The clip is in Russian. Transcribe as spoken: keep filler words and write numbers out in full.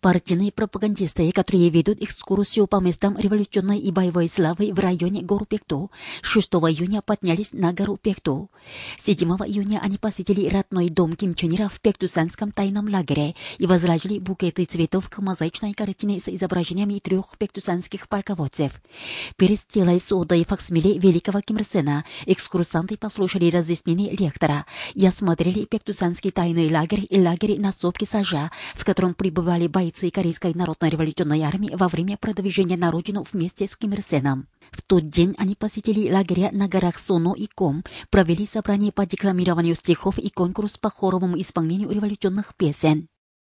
Партийные пропагандисты, которые ведут экскурсию по местам революционной и боевой славы в районе гор Пекту, шестого июня поднялись на гору Пекту. седьмого июня они посетили родной дом Ким Чен Ира в Пектусанском тайном лагере и возложили букеты цветов к мозаичной картине с изображениями трех пектусанских полководцев. Перед стелой с одой факсмиле великого Ким Ир Сена экскурсанты послушали разъяснения лектора и осмотрели Пектусанский тайный лагерь и лагерь на сопке Сажа, в котором пребывали бойцы Корейской народно-революционной армии во время продвижения на родину вместе с Ким Ир Сеном. В тот день они посетили лагеря на горах Соно и Ком, провели собрание по декламированию стихов и конкурс по хоровому исполнению революционных песен.